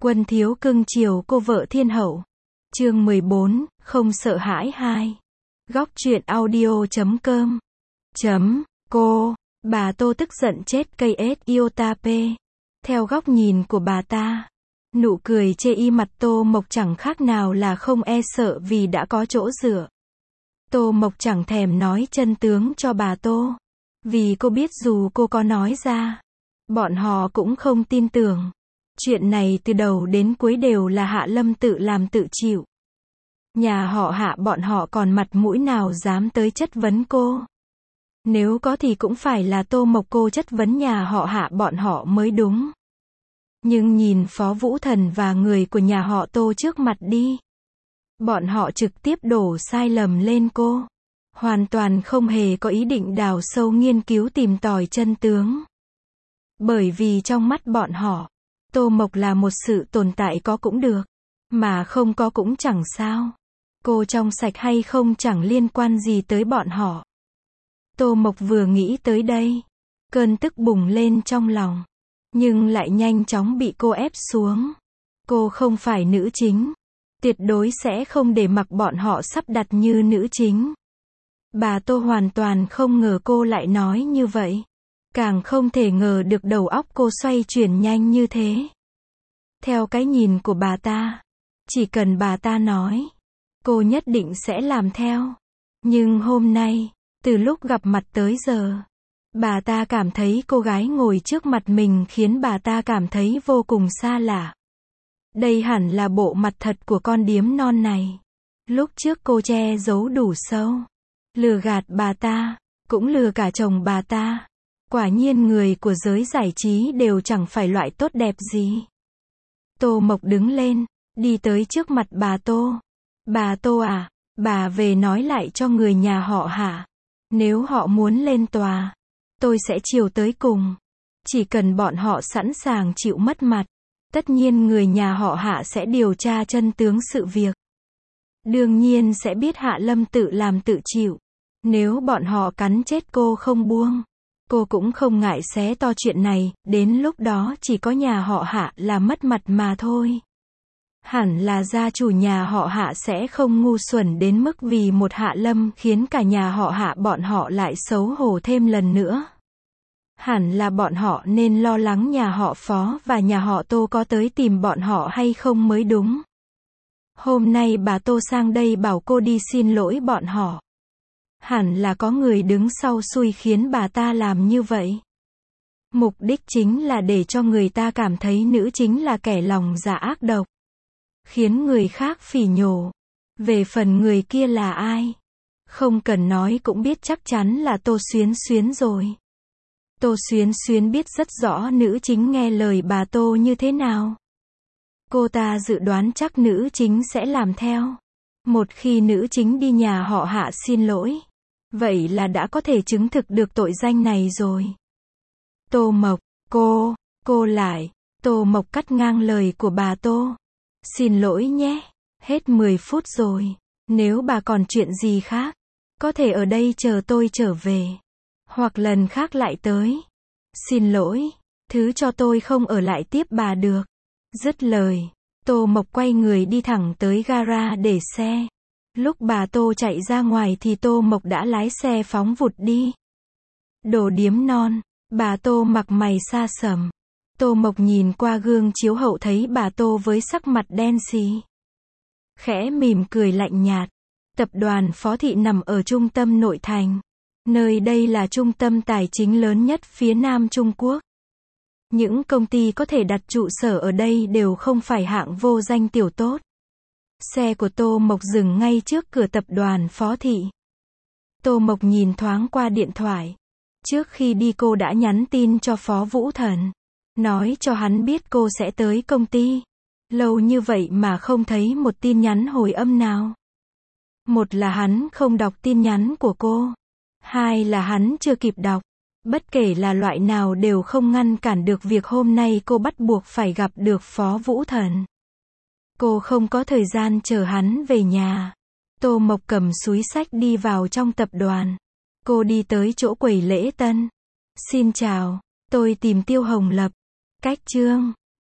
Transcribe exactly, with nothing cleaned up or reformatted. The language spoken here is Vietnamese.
Quân thiếu cưng chiều cô vợ thiên hậu. Chương mười bốn, không sợ hãi hai. Góc truyện audio chấm com. Chấm, cô, bà Tô tức giận chết cây ết iota p. Theo góc nhìn của bà ta, nụ cười chê y mặt Tô Mộc chẳng khác nào là không e sợ vì đã có chỗ dựa. Tô Mộc chẳng thèm nói chân tướng cho bà Tô, vì cô biết dù cô có nói ra, bọn họ cũng không tin tưởng. Chuyện này từ đầu đến cuối đều là Hạ Lâm tự làm tự chịu. Nhà họ Hạ bọn họ còn mặt mũi nào dám tới chất vấn cô. Nếu có thì cũng phải là Tô Mộc cô chất vấn nhà họ Hạ bọn họ mới đúng. Nhưng nhìn Phó Vũ Thần và người của nhà họ Tô trước mặt đi. Bọn họ trực tiếp đổ sai lầm lên cô. Hoàn toàn không hề có ý định đào sâu nghiên cứu tìm tòi chân tướng. Bởi vì trong mắt bọn họ, Tô Mộc là một sự tồn tại có cũng được, mà không có cũng chẳng sao. Cô trong sạch hay không chẳng liên quan gì tới bọn họ. Tô Mộc vừa nghĩ tới đây, cơn tức bùng lên trong lòng, nhưng lại nhanh chóng bị cô ép xuống. Cô không phải nữ chính, tuyệt đối sẽ không để mặc bọn họ sắp đặt như nữ chính. Bà Tô hoàn toàn không ngờ cô lại nói như vậy. Càng không thể ngờ được đầu óc cô xoay chuyển nhanh như thế. Theo cái nhìn của bà ta, chỉ cần bà ta nói, cô nhất định sẽ làm theo. Nhưng hôm nay, từ lúc gặp mặt tới giờ, bà ta cảm thấy cô gái ngồi trước mặt mình khiến bà ta cảm thấy vô cùng xa lạ. Đây hẳn là bộ mặt thật của con điếm non này. Lúc trước cô che giấu đủ sâu, lừa gạt bà ta, cũng lừa cả chồng bà ta. Quả nhiên người của giới giải trí đều chẳng phải loại tốt đẹp gì. Tô Mộc đứng lên, đi tới trước mặt bà Tô. Bà Tô à, bà về nói lại cho người nhà họ Hạ. Nếu họ muốn lên tòa, tôi sẽ chiều tới cùng. Chỉ cần bọn họ sẵn sàng chịu mất mặt, tất nhiên người nhà họ Hạ sẽ điều tra chân tướng sự việc. Đương nhiên sẽ biết Hạ Lâm tự làm tự chịu. Nếu bọn họ cắn chết cô không buông, cô cũng không ngại xé to chuyện này, đến lúc đó chỉ có nhà họ Hạ là mất mặt mà thôi. Hẳn là gia chủ nhà họ Hạ sẽ không ngu xuẩn đến mức vì một Hạ Lâm khiến cả nhà họ Hạ bọn họ lại xấu hổ thêm lần nữa. Hẳn là bọn họ nên lo lắng nhà họ Phó và nhà họ Tô có tới tìm bọn họ hay không mới đúng. Hôm nay bà Tô sang đây bảo cô đi xin lỗi bọn họ. Hẳn là có người đứng sau xui khiến bà ta làm như vậy. Mục đích chính là để cho người ta cảm thấy nữ chính là kẻ lòng dạ ác độc, khiến người khác phỉ nhổ. Về phần người kia là ai, không cần nói cũng biết chắc chắn là Tô Xuyến Xuyến rồi. Tô Xuyến Xuyến biết rất rõ nữ chính nghe lời bà Tô như thế nào. Cô ta dự đoán chắc nữ chính sẽ làm theo. Một khi nữ chính đi nhà họ Hạ xin lỗi, vậy là đã có thể chứng thực được tội danh này rồi. Tô Mộc, cô, cô lại. Tô Mộc cắt ngang lời của bà Tô. Xin lỗi nhé, hết mười phút rồi. Nếu bà còn chuyện gì khác, có thể ở đây chờ tôi trở về. Hoặc lần khác lại tới. Xin lỗi, thứ cho tôi không ở lại tiếp bà được. Dứt lời, Tô Mộc quay người đi thẳng tới gara để xe. Lúc bà Tô chạy ra ngoài thì Tô Mộc đã lái xe phóng vụt đi. Đồ điếm non, bà Tô mặt mày xa sầm. Tô Mộc nhìn qua gương chiếu hậu thấy bà Tô với sắc mặt đen xì. Khẽ mỉm cười lạnh nhạt. Tập đoàn Phó Thị nằm ở trung tâm nội thành. Nơi đây là trung tâm tài chính lớn nhất phía Nam Trung Quốc. Những công ty có thể đặt trụ sở ở đây đều không phải hạng vô danh tiểu tốt. Xe của Tô Mộc dừng ngay trước cửa tập đoàn Phó Thị. Tô Mộc nhìn thoáng qua điện thoại. Trước khi đi cô đã nhắn tin cho Phó Vũ Thần, nói cho hắn biết cô sẽ tới công ty. Lâu như vậy mà không thấy một tin nhắn hồi âm nào. Một là hắn không đọc tin nhắn của cô. Hai là hắn chưa kịp đọc. Bất kể là loại nào đều không ngăn cản được việc hôm nay cô bắt buộc phải gặp được Phó Vũ Thần. Cô không có thời gian chờ hắn về nhà. Tô Mộc cầm súi xách đi vào trong tập đoàn. Cô đi tới chỗ quầy lễ tân. Xin chào, tôi tìm Tiêu Hồng Lập. Cách chương